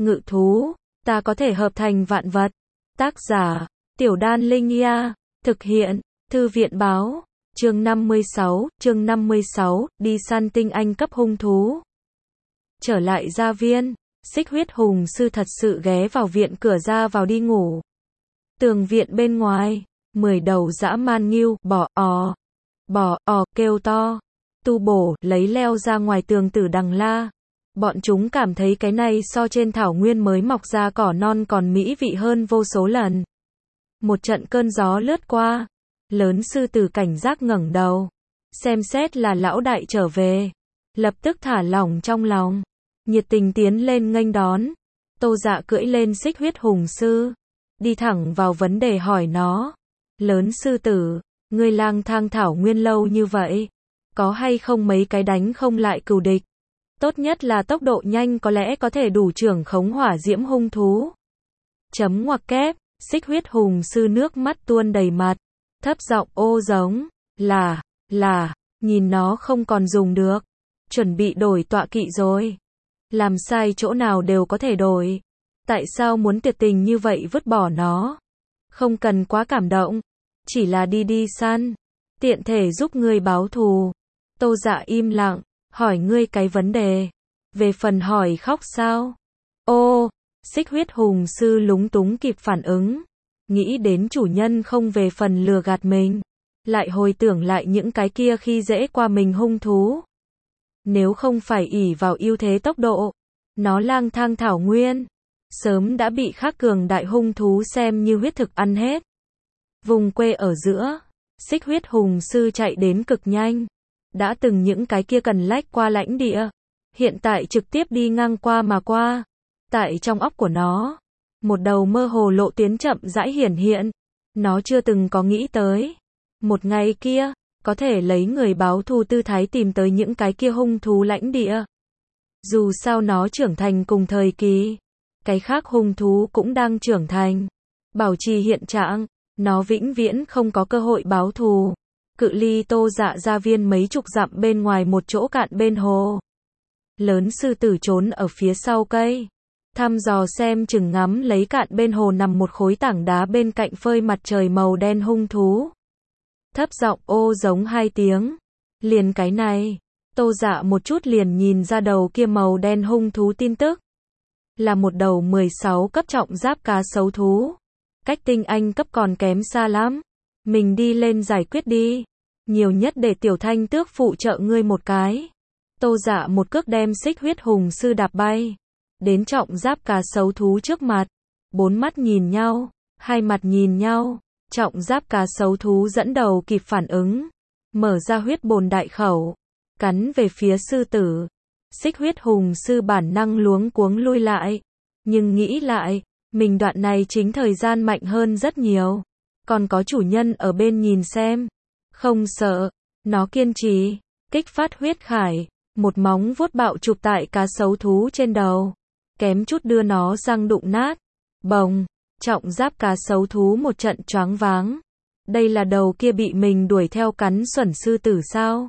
ngự thú, ta có thể hợp thành vạn vật. Tác giả, Tiểu Đan Linh Nha, thực hiện, Thư viện báo, chương 56, đi săn tinh anh cấp hung thú. Trở lại gia viên, Xích Huyết Hùng Sư thật sự ghé vào viện cửa ra vào đi ngủ. Tường viện bên ngoài, 10 đầu dã man ngưu, bò ò kêu to. Tu Bổ lấy leo ra ngoài tường Tử Đằng La. Bọn chúng cảm thấy cái này so trên thảo nguyên mới mọc ra cỏ non còn mỹ vị hơn vô số lần. Một trận cơn gió lướt qua, lớn sư tử cảnh giác ngẩng đầu, xem xét là lão đại trở về, lập tức thả lỏng trong lòng, nhiệt tình tiến lên nghênh đón. Tô Dạ cưỡi lên Xích Huyết Hùng Sư, đi thẳng vào vấn đề hỏi nó. Lớn sư tử, ngươi lang thang thảo nguyên lâu như vậy, có hay không mấy cái đánh không lại cừu địch? Tốt nhất là tốc độ nhanh có lẽ có thể đủ trưởng khống hỏa diễm hung thú. Chấm ngoặc kép, Xích Huyết Hùng Sư nước mắt tuôn đầy mặt, thấp giọng ô giống, là, nhìn nó không còn dùng được, chuẩn bị đổi tọa kỵ rồi. Làm sai chỗ nào đều có thể đổi. Tại sao muốn tuyệt tình như vậy vứt bỏ nó? Không cần quá cảm động, chỉ là đi săn, tiện thể giúp ngươi báo thù. Tô Dạ im lặng, hỏi ngươi cái vấn đề. Về phần hỏi khóc sao? Ô, Xích Huyết Hùng Sư lúng túng kịp phản ứng, nghĩ đến chủ nhân không về phần lừa gạt mình, lại hồi tưởng lại những cái kia khi dễ qua mình hung thú. Nếu không phải ỷ vào ưu thế tốc độ, nó lang thang thảo nguyên, sớm đã bị khác cường đại hung thú xem như huyết thực ăn hết. Vùng quê ở giữa, Xích Huyết Hùng Sư chạy đến cực nhanh. Đã từng những cái kia cần lách qua lãnh địa, hiện tại trực tiếp đi ngang qua mà qua. Tại trong óc của nó, một đầu mơ hồ lộ tuyến chậm rãi hiển hiện. Nó chưa từng có nghĩ tới, một ngày kia, có thể lấy người báo thù tư thái tìm tới những cái kia hung thú lãnh địa. Dù sao nó trưởng thành cùng thời kỳ, cái khác hung thú cũng đang trưởng thành, bảo trì hiện trạng, nó vĩnh viễn không có cơ hội báo thù. Cự ly Tô Dạ gia viên mấy chục dặm bên ngoài một chỗ cạn bên hồ. Lớn sư tử trốn ở phía sau cây, thăm dò xem chừng ngắm lấy cạn bên hồ nằm một khối tảng đá bên cạnh phơi mặt trời màu đen hung thú. Thấp giọng ô giống 2 tiếng. Liền cái này, Tô Dạ một chút liền nhìn ra đầu kia màu đen hung thú tin tức. Là một đầu 16 cấp trọng giáp cá sấu thú. Cách tinh anh cấp còn kém xa lắm. Mình đi lên giải quyết đi. Nhiều nhất để Tiểu Thanh Tước phụ trợ ngươi một cái. Tô Dạ một cước đem Xích Huyết Hùng Sư đạp bay. Đến trọng giáp cá sấu thú trước mặt. 4 mắt nhìn nhau, 2 mặt nhìn nhau. Trọng giáp cá sấu thú dẫn đầu kịp phản ứng. Mở ra huyết bồn đại khẩu. Cắn về phía sư tử. Xích Huyết Hùng Sư bản năng luống cuống lui lại. Nhưng nghĩ lại, mình đoạn này chính thời gian mạnh hơn rất nhiều. Còn có chủ nhân ở bên nhìn xem. Không sợ, nó kiên trì, kích phát huyết khải, một móng vuốt bạo chụp tại cá sấu thú trên đầu, kém chút đưa nó răng đụng nát. Bồng, trọng giáp cá sấu thú một trận choáng váng. Đây là đầu kia bị mình đuổi theo cắn xuẩn sư tử sao?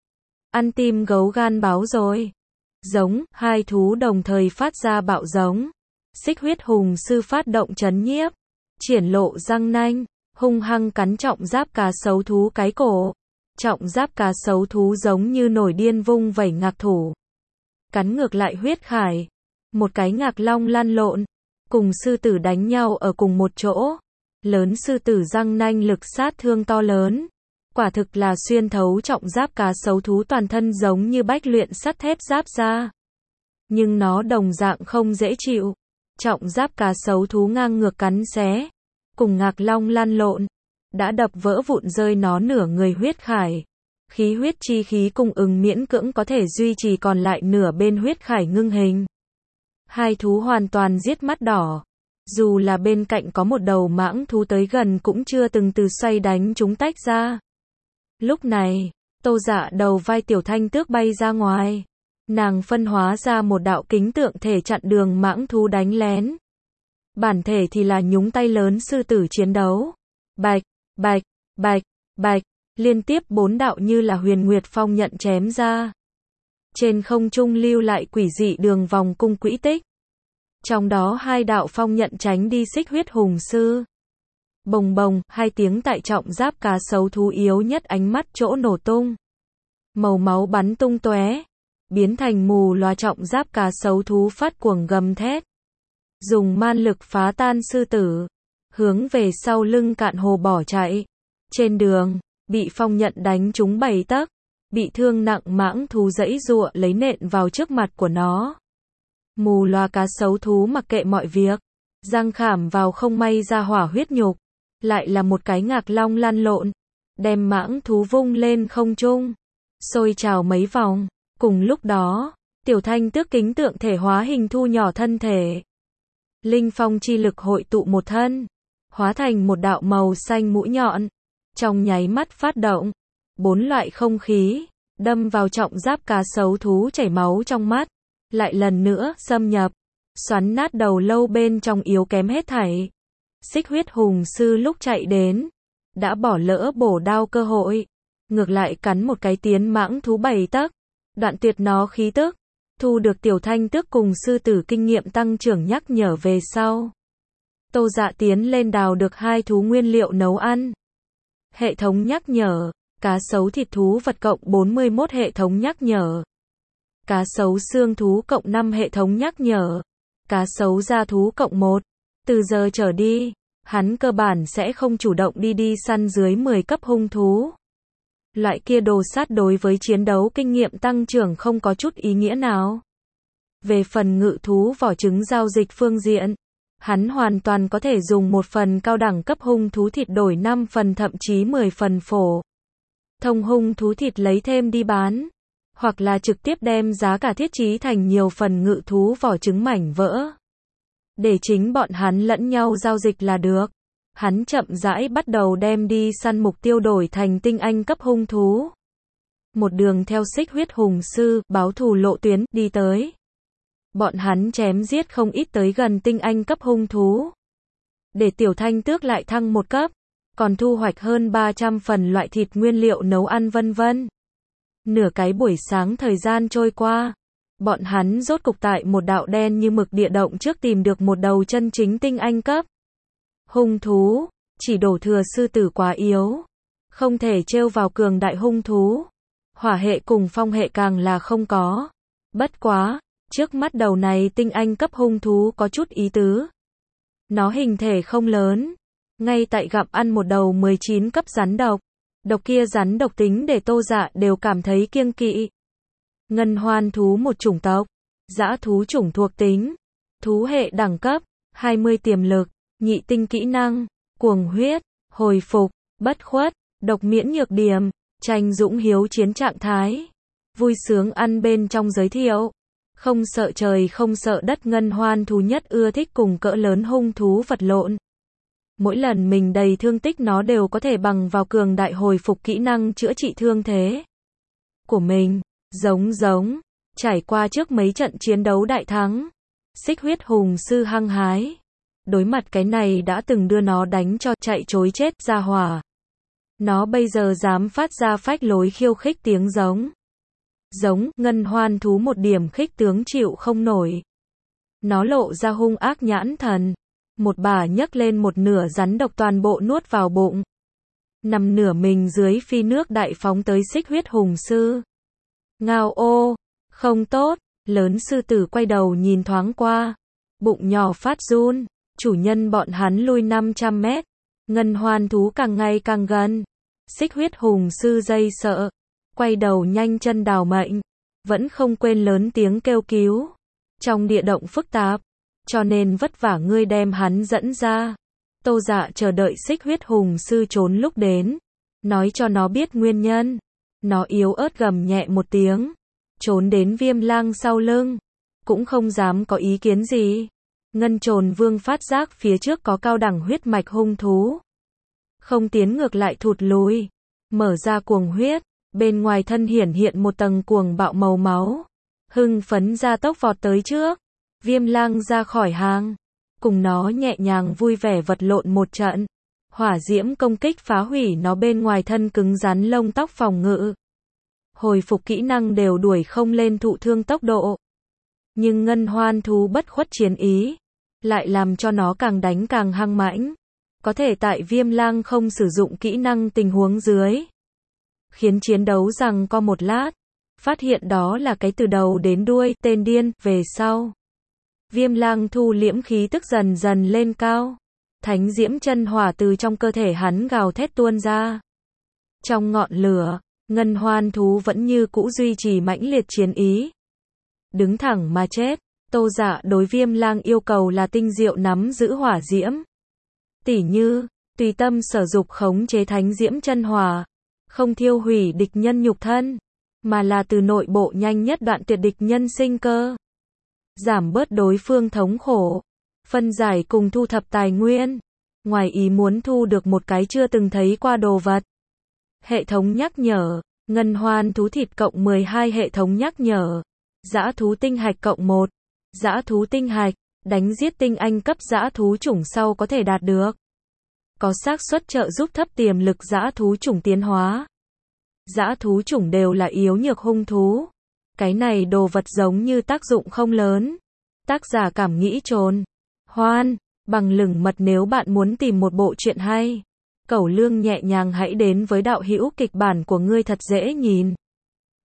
Ăn tim gấu gan báo rồi. Giống, 2 thú đồng thời phát ra bạo giống. Xích Huyết Hùng Sư phát động trấn nhiếp, triển lộ răng nanh, hung hăng cắn trọng giáp cá sấu thú cái cổ. Trọng giáp cá sấu thú giống như nổi điên vung vẩy ngạc thủ, cắn ngược lại huyết khải. Một cái ngạc long lăn lộn, cùng sư tử đánh nhau ở cùng một chỗ. Lớn sư tử răng nanh lực sát thương to lớn, quả thực là xuyên thấu trọng giáp cá sấu thú toàn thân giống như bách luyện sắt thép giáp ra. Nhưng nó đồng dạng không dễ chịu. Trọng giáp cá sấu thú ngang ngược cắn xé, cùng ngạc long lăn lộn, đã đập vỡ vụn rơi nó nửa người huyết khải. Khí huyết chi khí cung ứng miễn cưỡng có thể duy trì còn lại nửa bên huyết khải ngưng hình. 2 thú hoàn toàn giết mắt đỏ. Dù là bên cạnh có một đầu mãng thú tới gần cũng chưa từng từ xoay đánh chúng tách ra. Lúc này, Tô Dạ đầu vai Tiểu Thanh Tước bay ra ngoài. Nàng phân hóa ra một đạo kính tượng thể chặn đường mãng thú đánh lén. Bản thể thì là nhúng tay lớn sư tử chiến đấu. Bạch, bạch, bạch, bạch, liên tiếp 4 đạo như là huyền nguyệt phong nhận chém ra. Trên không trung lưu lại quỷ dị đường vòng cung quỹ tích. Trong đó hai đạo phong nhận tránh đi xích huyết hùng sư. Bồng bồng, hai tiếng tại trọng giáp cá sấu thú yếu nhất ánh mắt chỗ nổ tung. Màu máu bắn tung tóe, biến thành mù loà trọng giáp cá sấu thú phát cuồng gầm thét. Dùng man lực phá tan sư tử, hướng về sau lưng cạn hồ bỏ chạy. Trên đường, bị phong nhận đánh trúng 7 tấc, bị thương nặng mãng thú giãy giụa lấy nện vào trước mặt của nó. Mù loà cá sấu thú mặc kệ mọi việc, răng khảm vào không may ra hỏa huyết nhục, lại là một cái ngạc long lăn lộn, đem mãng thú vung lên không trung, xôi trào mấy vòng. Cùng lúc đó, Tiểu Thanh Tước kính tượng thể hóa hình thu nhỏ thân thể. Linh phong chi lực hội tụ một thân, hóa thành một đạo màu xanh mũi nhọn, trong nháy mắt phát động, 4 loại không khí, đâm vào trọng giáp cá sấu thú chảy máu trong mắt, lại lần nữa xâm nhập, xoắn nát đầu lâu bên trong yếu kém hết thảy. Xích huyết hùng sư lúc chạy đến, đã bỏ lỡ bổ đao cơ hội, ngược lại cắn một cái tiến mãng thú 7 tấc, đoạn tuyệt nó khí tức, thu được Tiểu Thanh Tước cùng sư tử kinh nghiệm tăng trưởng nhắc nhở về sau. Tô Dạ tiến lên đào được 2 thú nguyên liệu nấu ăn. Hệ thống nhắc nhở, cá sấu thịt thú vật cộng 41 hệ thống nhắc nhở. Cá sấu xương thú cộng 5 hệ thống nhắc nhở. Cá sấu da thú cộng 1. Từ giờ trở đi, hắn cơ bản sẽ không chủ động đi săn dưới 10 cấp hung thú. Loại kia đồ sát đối với chiến đấu kinh nghiệm tăng trưởng không có chút ý nghĩa nào. Về phần ngự thú vỏ trứng giao dịch phương diện, hắn hoàn toàn có thể dùng một phần cao đẳng cấp hung thú thịt đổi 5 phần thậm chí 10 phần phổ thông hung thú thịt lấy thêm đi bán, hoặc là trực tiếp đem giá cả thiết trí thành nhiều phần ngự thú vỏ trứng mảnh vỡ, để chính bọn hắn lẫn nhau giao dịch là được. Hắn chậm rãi bắt đầu đem đi săn mục tiêu đổi thành tinh anh cấp hung thú. Một đường theo xích huyết hùng sư, báo thù lộ tuyến, đi tới. Bọn hắn chém giết không ít tới gần tinh anh cấp hung thú. Để Tiểu Thanh Tước lại thăng một cấp, còn thu hoạch hơn 300 phần loại thịt nguyên liệu nấu ăn vân vân. Nửa cái buổi sáng thời gian trôi qua, bọn hắn rốt cục tại một đạo đen như mực địa động trước tìm được một đầu chân chính tinh anh cấp hung thú, chỉ đổ thừa sư tử quá yếu, không thể trêu vào cường đại hung thú. Hỏa hệ cùng phong hệ càng là không có. Bất quá, trước mắt đầu này tinh anh cấp hung thú có chút ý tứ. Nó hình thể không lớn, ngay tại gặm ăn một đầu 19 cấp rắn độc. Độc kia rắn độc tính để Tô Dạ đều cảm thấy kiêng kỵ. Ngân hoan thú một chủng tộc, dã thú chủng thuộc tính, thú hệ đẳng cấp, 20 tiềm lực, nhị tinh kỹ năng, cuồng huyết, hồi phục, bất khuất, độc miễn nhược điểm, tranh dũng hiếu chiến trạng thái, vui sướng ăn bên trong giới thiệu. Không sợ trời không sợ đất, ngân hoan thú nhất ưa thích cùng cỡ lớn hung thú vật lộn. Mỗi lần mình đầy thương tích nó đều có thể bằng vào cường đại hồi phục kỹ năng chữa trị thương thế của mình. Giống, trải qua trước mấy trận chiến đấu đại thắng, xích huyết hùng sư hăng hái. Đối mặt cái này đã từng đưa nó đánh cho chạy chối chết ra hỏa. Nó bây giờ dám phát ra phách lối khiêu khích tiếng giống. Ngân hoan thú một điểm khích tướng chịu không nổi. Nó lộ ra hung ác nhãn thần. Một bà nhấc lên một nửa rắn độc toàn bộ nuốt vào bụng. Nằm nửa mình dưới phi nước đại phóng tới xích huyết hùng sư. Ngao ô, không tốt, lớn sư tử quay đầu nhìn thoáng qua. Bụng nhỏ phát run, chủ nhân bọn hắn lui 500 mét. Ngân hoan thú càng ngày càng gần. Xích huyết hùng sư dây sợ, quay đầu nhanh chân đào mệnh, vẫn không quên lớn tiếng kêu cứu. Trong địa động phức tạp, cho nên vất vả ngươi đem hắn dẫn ra. Tô Dạ chờ đợi xích huyết hùng sư trốn lúc đến, nói cho nó biết nguyên nhân. Nó yếu ớt gầm nhẹ một tiếng, trốn đến Viêm Lang sau lưng, cũng không dám có ý kiến gì. Ngân Trồn Vương phát giác phía trước có cao đẳng huyết mạch hung thú, không tiến ngược lại thụt lùi, mở ra cuồng huyết, bên ngoài thân hiện một tầng cuồng bạo màu máu, hưng phấn ra tốc vọt tới trước. Viêm Lang ra khỏi hàng, cùng nó nhẹ nhàng vui vẻ vật lộn một trận. Hỏa diễm công kích phá hủy nó bên ngoài thân cứng rắn lông tóc phòng ngự. Hồi phục kỹ năng đều đuổi không lên thụ thương tốc độ. Nhưng ngân hoan thú bất khuất chiến ý, lại làm cho nó càng đánh càng hăng mãnh. Có thể tại Viêm Lang không sử dụng kỹ năng tình huống dưới, khiến chiến đấu rằng co một lát, phát hiện đó là cái từ đầu đến đuôi, tên điên, về sau. Viêm Lang thu liễm khí tức dần dần lên cao. Thánh diễm chân hỏa từ trong cơ thể hắn gào thét tuôn ra. Trong ngọn lửa, ngân hoan thú vẫn như cũ duy trì mãnh liệt chiến ý. Đứng thẳng mà chết, Tô Dạ đối Viêm Lang yêu cầu là tinh diệu nắm giữ hỏa diễm. Tỉ như, tùy tâm sở dục khống chế thánh diễm chân hỏa, không thiêu hủy địch nhân nhục thân, mà là từ nội bộ nhanh nhất đoạn tuyệt địch nhân sinh cơ. Giảm bớt đối phương thống khổ, phân giải cùng thu thập tài nguyên, ngoài ý muốn thu được một cái chưa từng thấy qua đồ vật. Hệ thống nhắc nhở, ngân hoan thú thịt cộng 12 hệ thống nhắc nhở, dã thú tinh hạch cộng 1, dã thú tinh hạch, đánh giết tinh anh cấp dã thú chủng sau có thể đạt được. Có xác suất trợ giúp thấp tiềm lực dã thú chủng tiến hóa. Dã thú chủng đều là yếu nhược hung thú. Cái này đồ vật giống như tác dụng không lớn. Tác giả cảm nghĩ trồn. Hoan, bằng lửng mật nếu bạn muốn tìm một bộ truyện hay. Cẩu lương nhẹ nhàng hãy đến với đạo hữu kịch bản của ngươi thật dễ nhìn.